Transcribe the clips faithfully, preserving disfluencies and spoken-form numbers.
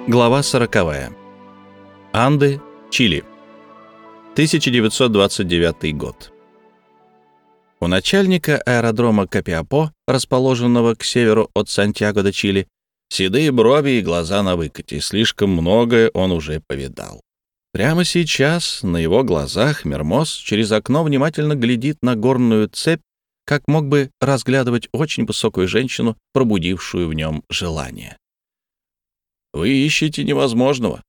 Глава сороковая. Анды, Чили. тысяча девятьсот двадцать девятый год. У начальника аэродрома Копиапо, расположенного к северу от Сантьяго де Чили, седые брови и глаза на выкате. Слишком многое он уже повидал. Прямо сейчас на его глазах Мермоз через окно внимательно глядит на горную цепь, как мог бы разглядывать очень высокую женщину, пробудившую в нем желание. Вы ищете невозможного.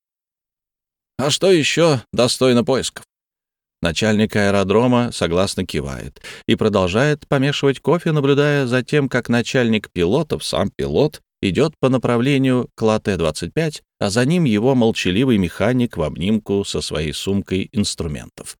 А что еще достойно поисков? Начальник аэродрома согласно кивает и продолжает помешивать кофе, наблюдая за тем, как начальник пилотов, сам пилот, идет по направлению к Латте двадцать пять, а за ним его молчаливый механик в обнимку со своей сумкой инструментов.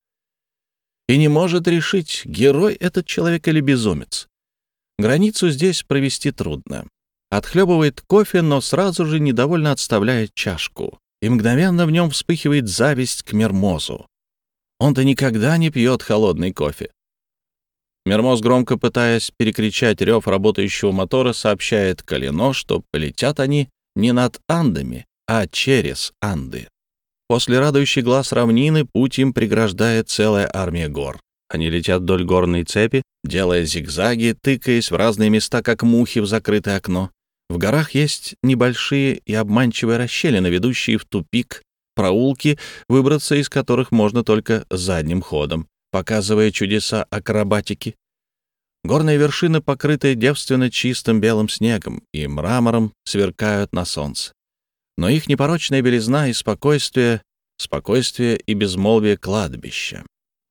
И не может решить, герой этот человек или безумец. Границу здесь провести трудно. Отхлебывает кофе, но сразу же недовольно отставляет чашку. И мгновенно в нем вспыхивает зависть к Мермозу. Он-то никогда не пьет холодный кофе. Мермоз, громко пытаясь перекричать рев работающего мотора, сообщает Калино, что полетят они не над Андами, а через Анды. После радующей глаз равнины путь им преграждает целая армия гор. Они летят вдоль горной цепи, делая зигзаги, тыкаясь в разные места, как мухи в закрытое окно. В горах есть небольшие и обманчивые расщелины, ведущие в тупик, проулки, выбраться из которых можно только задним ходом, показывая чудеса акробатики. Горные вершины, покрытые девственно чистым белым снегом и мрамором, сверкают на солнце. Но их непорочная белизна и спокойствие, спокойствие и безмолвие кладбища.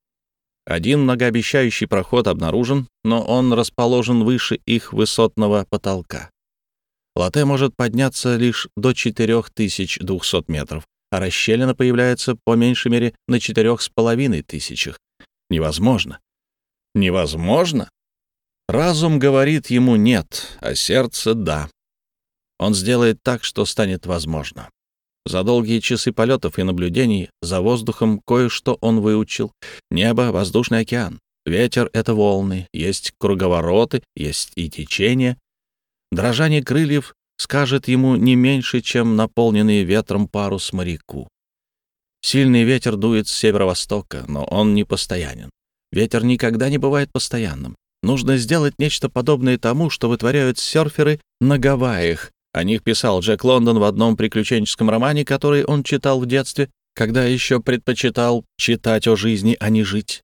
Один многообещающий проход обнаружен, но он расположен выше их высотного потолка. Латте может подняться лишь до четыре тысячи двести метров, а расщелина появляется по меньшей мере на четырех с половиной тысячах. Невозможно. Невозможно? Разум говорит ему «нет», а сердце «да». Он сделает так, что станет возможно. За долгие часы полетов и наблюдений за воздухом кое-что он выучил. Небо, воздушный океан, ветер — это волны, есть круговороты, есть и течение. Дрожание крыльев скажет ему не меньше, чем наполненный ветром парус моряку. Сильный ветер дует с северо-востока, но он не постоянен. Ветер никогда не бывает постоянным. Нужно сделать нечто подобное тому, что вытворяют серферы на Гавайях. О них писал Джек Лондон в одном приключенческом романе, который он читал в детстве, когда еще предпочитал читать о жизни, а не жить.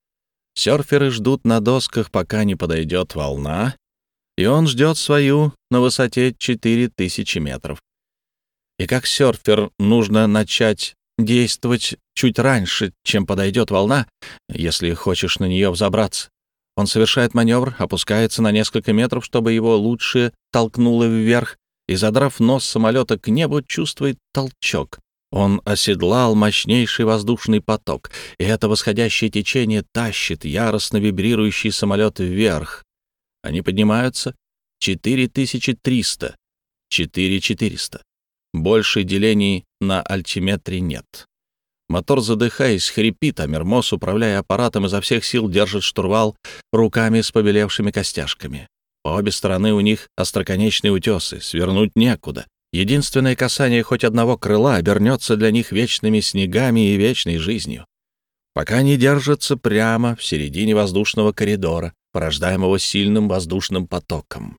Серферы ждут на досках, пока не подойдет волна, и он ждет свою на высоте четыре тысячи метров. И как серфер нужно начать действовать чуть раньше, чем подойдет волна, если хочешь на нее взобраться. Он совершает маневр, опускается на несколько метров, чтобы его лучше толкнуло вверх, и, задрав нос самолета к небу, чувствует толчок. Он оседлал мощнейший воздушный поток, и это восходящее течение тащит яростно вибрирующий самолет вверх. Они поднимаются четыре тысячи триста, четыре тысячи четыреста. Больше делений на альтиметре нет. Мотор, задыхаясь, хрипит, а Мермоз, управляя аппаратом, изо всех сил держит штурвал руками с побелевшими костяшками. По обе стороны у них остроконечные утесы, свернуть некуда. Единственное касание хоть одного крыла обернется для них вечными снегами и вечной жизнью. Пока они держатся прямо в середине воздушного коридора, порождаемого сильным воздушным потоком.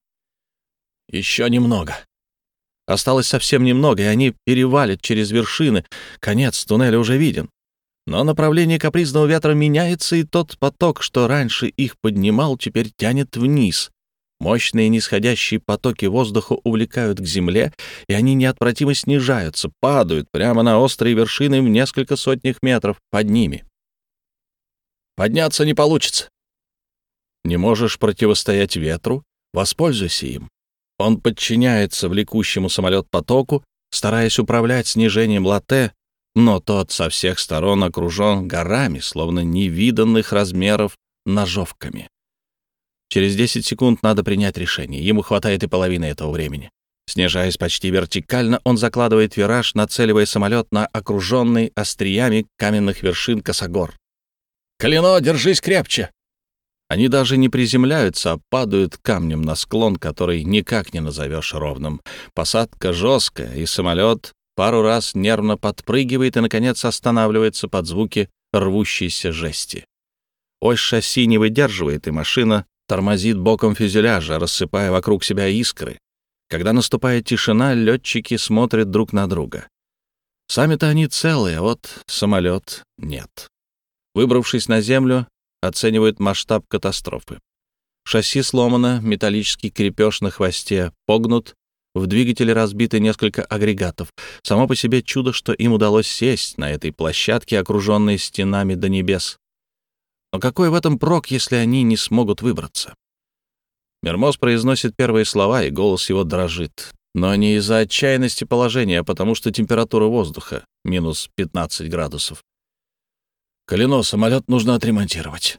Еще немного. Осталось совсем немного, и они перевалят через вершины. Конец туннеля уже виден. Но направление капризного ветра меняется, и тот поток, что раньше их поднимал, теперь тянет вниз. Мощные нисходящие потоки воздуха увлекают к земле, и они неотвратимо снижаются, падают прямо на острые вершины в несколько сотнях метров под ними. Подняться не получится. Не можешь противостоять ветру? Воспользуйся им. Он подчиняется влекущему самолет потоку, стараясь управлять снижением Латте, но тот со всех сторон окружен горами, словно невиданных размеров ножовками. Через десять секунд надо принять решение. Ему хватает и половины этого времени. Снижаясь почти вертикально, он закладывает вираж, нацеливая самолет на окруженный остриями каменных вершин косогор. «Калино, держись крепче!» Они даже не приземляются, а падают камнем на склон, который никак не назовешь ровным. Посадка жесткая, и самолет пару раз нервно подпрыгивает и, наконец, останавливается под звуки рвущейся жести. Ось шасси не выдерживает, и машина тормозит боком фюзеляжа, рассыпая вокруг себя искры. Когда наступает тишина, летчики смотрят друг на друга. Сами-то они целые, а вот самолет нет. Выбравшись на землю, оценивают масштаб катастрофы. Шасси сломано, металлический крепеж на хвосте погнут, в двигателе разбиты несколько агрегатов. Само по себе чудо, что им удалось сесть на этой площадке, окруженной стенами до небес. Но какой в этом прок, если они не смогут выбраться? Мермоз произносит первые слова, и голос его дрожит. Но не из-за отчаянности положения, а потому что температура воздуха — минус пятнадцать градусов. «Колено, самолет нужно отремонтировать».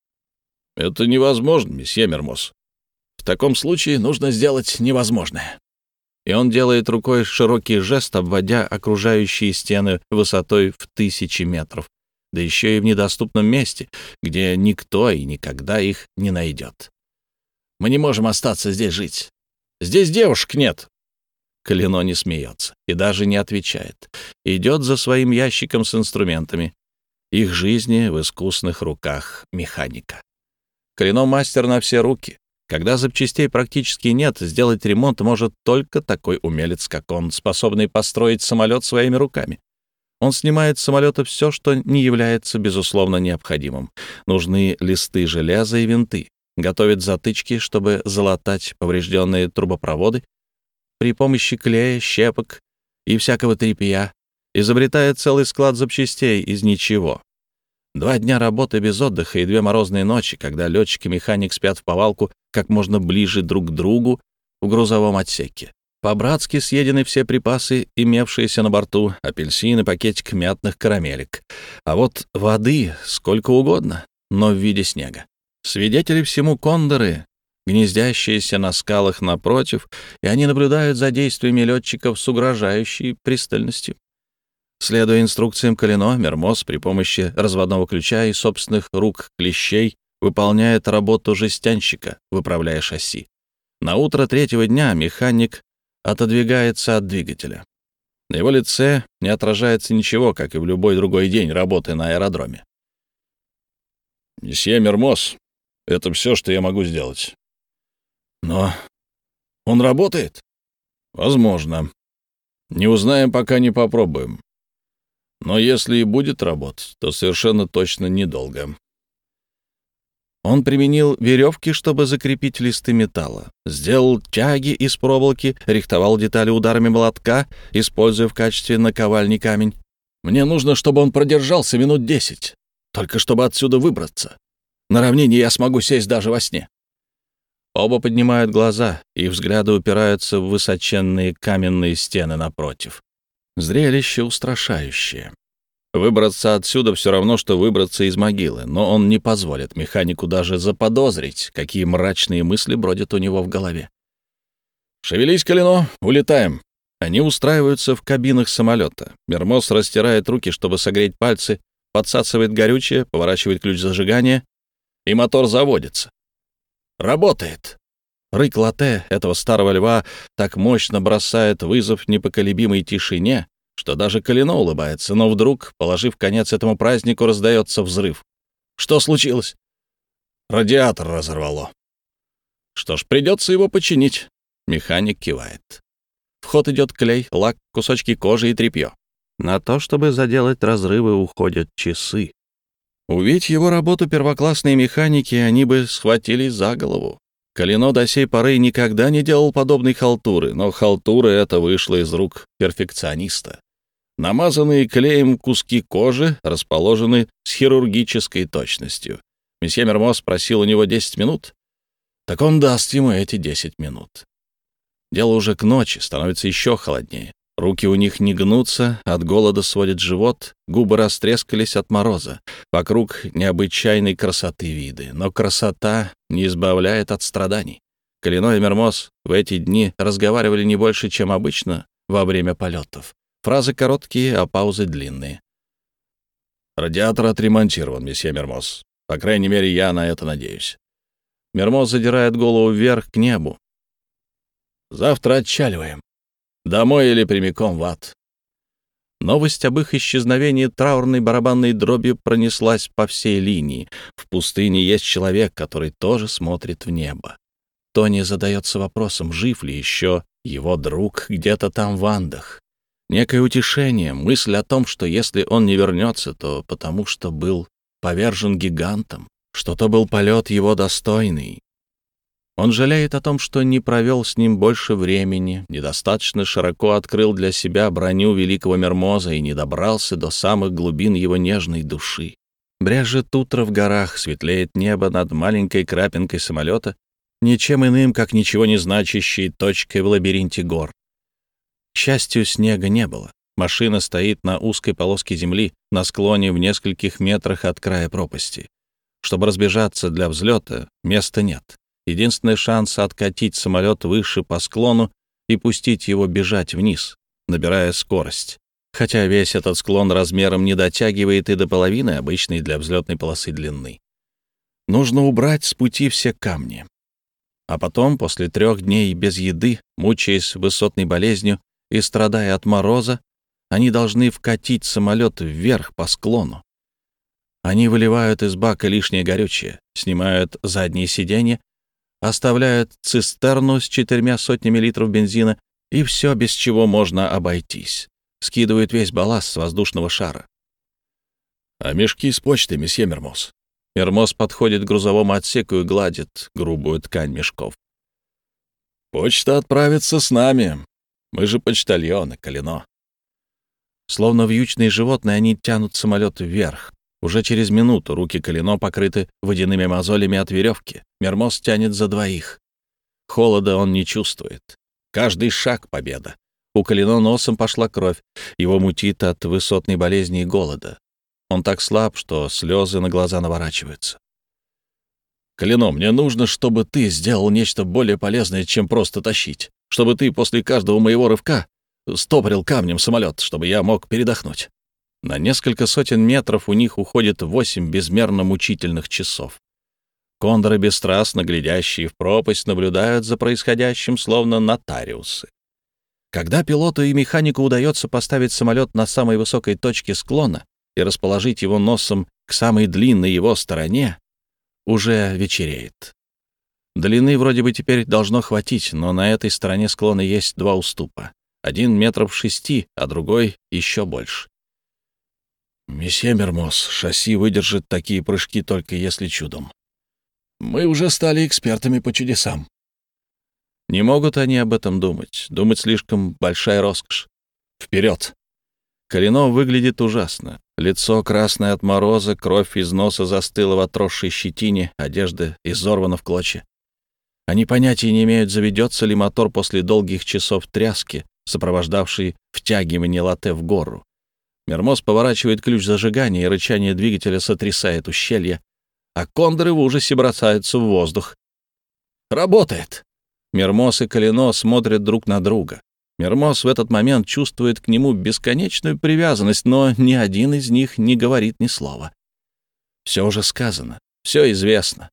«Это невозможно, месье Мермоз. В таком случае нужно сделать невозможное». И он делает рукой широкий жест, обводя окружающие стены высотой в тысячи метров, да еще и в недоступном месте, где никто и никогда их не найдет. «Мы не можем остаться здесь жить. Здесь девушек нет». Колено не смеется и даже не отвечает. Идет за своим ящиком с инструментами. Их жизни в искусных руках механика. Колено мастер на все руки. Когда запчастей практически нет, сделать ремонт может только такой умелец, как он, способный построить самолет своими руками. Он снимает с самолета все, что не является безусловно необходимым. Нужны листы железа и винты. Готовит затычки, чтобы залатать поврежденные трубопроводы. При помощи клея, щепок и всякого тряпья изобретает целый склад запчастей из ничего. Два дня работы без отдыха и две морозные ночи, когда летчик и механик спят в повалку как можно ближе друг к другу в грузовом отсеке. По-братски съедены все припасы, имевшиеся на борту, апельсины, пакетик мятных карамелек. А вот воды сколько угодно, но в виде снега. Свидетели всему кондоры, гнездящиеся на скалах напротив, и они наблюдают за действиями летчиков с угрожающей пристальностью. Следуя инструкциям Колено, Мермоз при помощи разводного ключа и собственных рук клещей выполняет работу жестянщика, выправляя шасси. На утро третьего дня механик отодвигается от двигателя. На его лице не отражается ничего, как и в любой другой день работы на аэродроме. «Месье Мермоз, это все, что я могу сделать». «Но он работает?» «Возможно. Не узнаем, пока не попробуем. Но если и будет работать, то совершенно точно недолго». Он применил веревки, чтобы закрепить листы металла, сделал тяги из проволоки, рихтовал детали ударами молотка, используя в качестве наковальни камень. «Мне нужно, чтобы он продержался минут десять, только чтобы отсюда выбраться. На равнине я смогу сесть даже во сне». Оба поднимают глаза, их взгляды упираются в высоченные каменные стены напротив. Зрелище устрашающее. Выбраться отсюда все равно, что выбраться из могилы, но он не позволит механику даже заподозрить, какие мрачные мысли бродят у него в голове. «Шевелись, Колено, улетаем». Они устраиваются в кабинах самолета. Мермоз растирает руки, чтобы согреть пальцы, подсасывает горючее, поворачивает ключ зажигания, и мотор заводится. Работает. Рык Латте, этого старого льва, так мощно бросает вызов непоколебимой тишине, что даже Колено улыбается, но вдруг, положив конец этому празднику, раздается взрыв. Что случилось? Радиатор разорвало. Что ж, придется его починить. Механик кивает. В ход идет клей, лак, кусочки кожи и тряпье. На то, чтобы заделать разрывы, уходят часы. Увидеть его работу первоклассные механики, они бы схватились за голову. Колено до сей поры никогда не делал подобной халтуры, но халтура эта вышла из рук перфекциониста. Намазанные клеем куски кожи расположены с хирургической точностью. Месье Мермоз просил у него десять минут. Так он даст ему эти десять минут. Дело уже к ночи, становится еще холоднее. Руки у них не гнутся, от голода сводит живот, губы растрескались от мороза. Вокруг необычайной красоты виды, но красота не избавляет от страданий. Колено и Мермоз в эти дни разговаривали не больше, чем обычно во время полетов. Фразы короткие, а паузы длинные. «Радиатор отремонтирован, месье Мермоз. По крайней мере, я на это надеюсь». Мермоз задирает голову вверх к небу. «Завтра отчаливаем. Домой или прямиком в ад. Новость об их исчезновении траурной барабанной дробью пронеслась по всей линии. В пустыне есть человек, который тоже смотрит в небо. Тони задается вопросом, жив ли еще его друг где-то там в Андах. Некое утешение, мысль о том, что если он не вернется, то потому что был повержен гигантом, что то был полет его достойный. Он жалеет о том, что не провел с ним больше времени, недостаточно широко открыл для себя броню великого Мермоза и не добрался до самых глубин его нежной души. Бряжет утро в горах, светлеет небо над маленькой крапинкой самолета, ничем иным, как ничего не значащей точкой в лабиринте гор. К счастью, снега не было. Машина стоит на узкой полоске земли на склоне в нескольких метрах от края пропасти. Чтобы разбежаться для взлета, места нет. Единственный шанс — откатить самолет выше по склону и пустить его бежать вниз, набирая скорость. Хотя весь этот склон размером не дотягивает и до половины обычной для взлетной полосы длины. Нужно убрать с пути все камни. А потом, после трех дней без еды, мучаясь высотной болезнью и страдая от мороза, они должны вкатить самолет вверх по склону. Они выливают из бака лишнее горючее, снимают задние сиденья, оставляют цистерну с четырьмя сотнями литров бензина и все, без чего можно обойтись. Скидывают весь балласт с воздушного шара. «А мешки с почтой, месье Мермоз?» Мермоз подходит к грузовому отсеку и гладит грубую ткань мешков. «Почта отправится с нами. Мы же почтальоны, Калино». Словно вьючные животные, они тянут самолет вверх. Уже через минуту руки Калино покрыты водяными мозолями от веревки. Мермоз тянет за двоих. Холода он не чувствует. Каждый шаг — победа. У Калино носом пошла кровь. Его мутит от высотной болезни и голода. Он так слаб, что слезы на глаза наворачиваются. «Калино, мне нужно, чтобы ты сделал нечто более полезное, чем просто тащить. Чтобы ты после каждого моего рывка стопорил камнем самолет, чтобы я мог передохнуть». На несколько сотен метров у них уходит восемь безмерно мучительных часов. Кондоры, бесстрастно глядящие в пропасть, наблюдают за происходящим, словно нотариусы. Когда пилоту и механику удается поставить самолет на самой высокой точке склона и расположить его носом к самой длинной его стороне, уже вечереет. Длины вроде бы теперь должно хватить, но на этой стороне склона есть два уступа. Один метров шести, а другой еще больше. «Месье Мермоз, шасси выдержит такие прыжки только если чудом. Мы уже стали экспертами по чудесам». Не могут они об этом думать. Думать слишком большая роскошь. Вперед! Калино выглядит ужасно. Лицо красное от мороза, кровь из носа застыла в отросшей щетине, одежда изорвана в клочья. Они понятия не имеют, заведется ли мотор после долгих часов тряски, сопровождавшей втягивание латте в гору. Мермоз поворачивает ключ зажигания, и рычание двигателя сотрясает ущелье, а кондоры в ужасе бросаются в воздух. Работает! Мермоз и Калино смотрят друг на друга. Мермоз в этот момент чувствует к нему бесконечную привязанность, но ни один из них не говорит ни слова. Все уже сказано, все известно.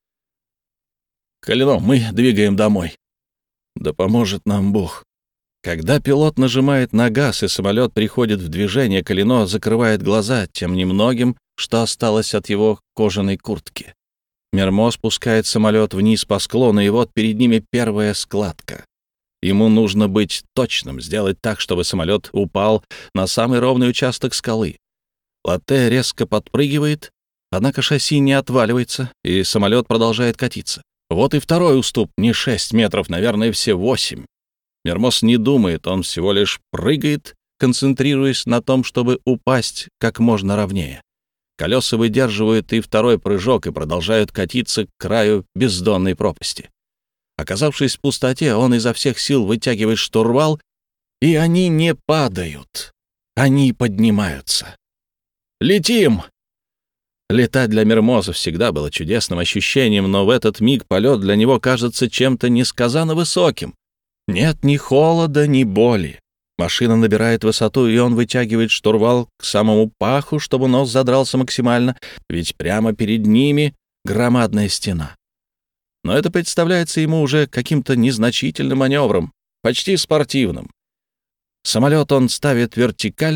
«Калино, мы двигаем домой. Да поможет нам Бог». Когда пилот нажимает на газ и самолет приходит в движение, Калино закрывает глаза тем немногим, что осталось от его кожаной куртки. Мермоз спускает самолет вниз по склону, и вот перед ними первая складка. Ему нужно быть точным, сделать так, чтобы самолет упал на самый ровный участок скалы. Латте резко подпрыгивает, однако шасси не отваливается, и самолет продолжает катиться. Вот и второй уступ, не шесть метров, наверное, все восемь. Мермоз не думает, он всего лишь прыгает, концентрируясь на том, чтобы упасть как можно ровнее. Колеса выдерживают и второй прыжок и продолжают катиться к краю бездонной пропасти. Оказавшись в пустоте, он изо всех сил вытягивает штурвал, и они не падают. Они поднимаются. «Летим!» Летать для Мермоза всегда было чудесным ощущением, но в этот миг полет для него кажется чем-то несказанно высоким. Нет ни холода, ни боли. Машина набирает высоту, и он вытягивает штурвал к самому паху, чтобы нос задрался максимально, ведь прямо перед ними громадная стена. Но это представляется ему уже каким-то незначительным маневром, почти спортивным. Самолет он ставит вертикально,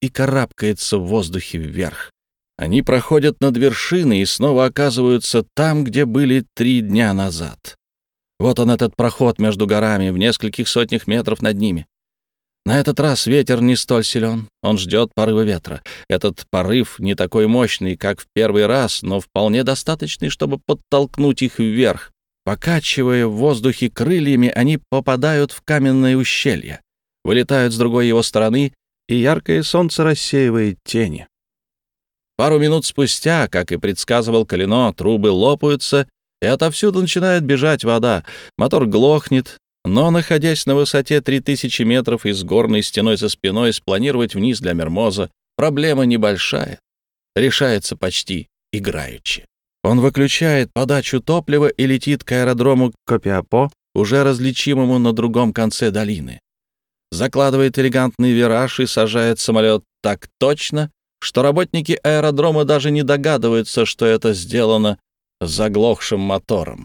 и карабкается в воздухе вверх. Они проходят над вершиной и снова оказываются там, где были три дня назад. Вот он, этот проход между горами, в нескольких сотнях метров над ними. На этот раз ветер не столь силен, он ждет порыва ветра. Этот порыв не такой мощный, как в первый раз, но вполне достаточный, чтобы подтолкнуть их вверх. Покачивая в воздухе крыльями, они попадают в каменное ущелье, вылетают с другой его стороны, и яркое солнце рассеивает тени. Пару минут спустя, как и предсказывал Калино, трубы лопаются, и отовсюду начинает бежать вода. Мотор глохнет, но, находясь на высоте три тысячи метров и с горной стеной за спиной, спланировать вниз для Мермоза проблема небольшая, решается почти играючи. Он выключает подачу топлива и летит к аэродрому Копиапо, уже различимому на другом конце долины. Закладывает элегантный вираж и сажает самолет так точно, что работники аэродрома даже не догадываются, что это сделано заглохшим мотором.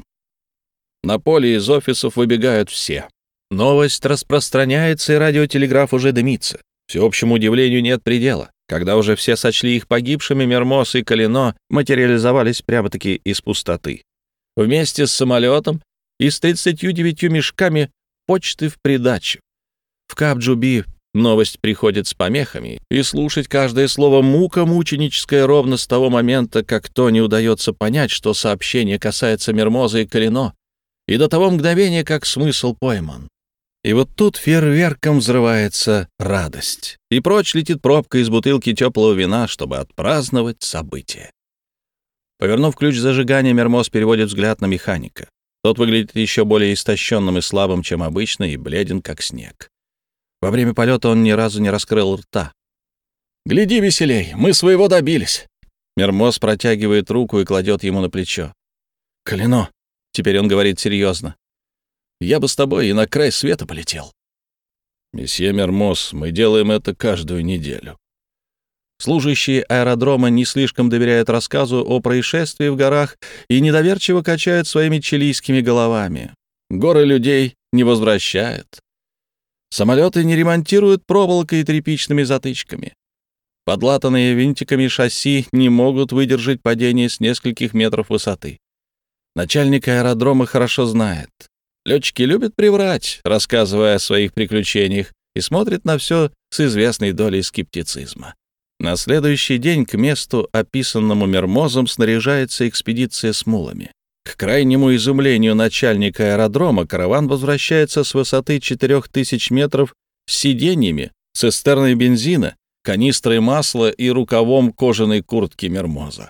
На поле из офисов выбегают все. Новость распространяется, и радиотелеграф уже дымится. Всеобщему удивлению нет предела. Когда уже все сочли их погибшими, Мермоз и Калино материализовались прямо-таки из пустоты. Вместе с самолетом и с тридцатью девятью мешками почты в придачу. В Кап-Джуби новость приходит с помехами, и слушать каждое слово мука мученическая ровно с того момента, как то не удается понять, что сообщение касается Мермоза и Калино, и до того мгновения, как смысл пойман. И вот тут фейерверком взрывается радость, и прочь летит пробка из бутылки теплого вина, чтобы отпраздновать событие. Повернув ключ зажигания, Мермоз переводит взгляд на механика. Тот выглядит еще более истощенным и слабым, чем обычно, и бледен, как снег. Во время полета он ни разу не раскрыл рта. «Гляди веселей, мы своего добились!» Мермоз протягивает руку и кладет ему на плечо. «Калино!» — теперь он говорит серьезно. «Я бы с тобой и на край света полетел». «Месье Мермоз, мы делаем это каждую неделю». Служащие аэродрома не слишком доверяют рассказу о происшествии в горах и недоверчиво качают своими чилийскими головами. Горы людей не возвращают. Самолеты не ремонтируют проволокой и тряпичными затычками. Подлатанные винтиками шасси не могут выдержать падение с нескольких метров высоты. Начальник аэродрома хорошо знает. Летчики любят приврать, рассказывая о своих приключениях, и смотрят на все с известной долей скептицизма. На следующий день к месту, описанному Мермозом, снаряжается экспедиция с мулами. К крайнему изумлению начальника аэродрома караван возвращается с высоты четырех тысяч метров с сиденьями, цистерной бензина, канистрой масла и рукавом кожаной куртки Мермоза.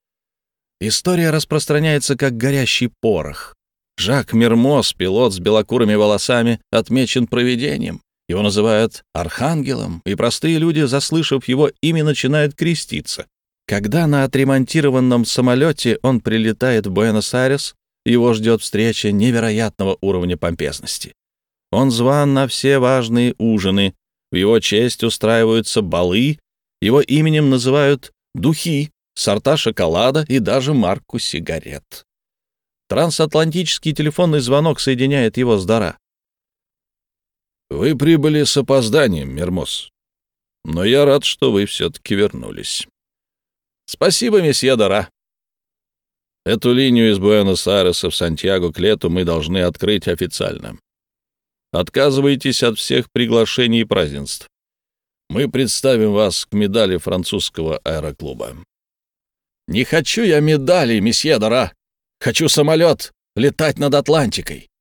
История распространяется как горящий порох. Жак Мермоз, пилот с белокурыми волосами, отмечен провидением. Его называют архангелом, и простые люди, заслышав его имя, начинают креститься. Когда на отремонтированном самолете он прилетает в Буэнос-Айрес, его ждет встреча невероятного уровня помпезности. Он зван на все важные ужины, в его честь устраиваются балы, его именем называют духи, сорта шоколада и даже марку сигарет. Трансатлантический телефонный звонок соединяет его с Дара. «Вы прибыли с опозданием, Мермоз, но я рад, что вы все-таки вернулись». «Спасибо, месье Дара». «Эту линию из Буэнос-Айреса в Сантьяго к лету мы должны открыть официально. Отказывайтесь от всех приглашений и празднеств. Мы представим вас к медали французского аэроклуба». «Не хочу я медали, месье Дара. Хочу самолет, летать над Атлантикой».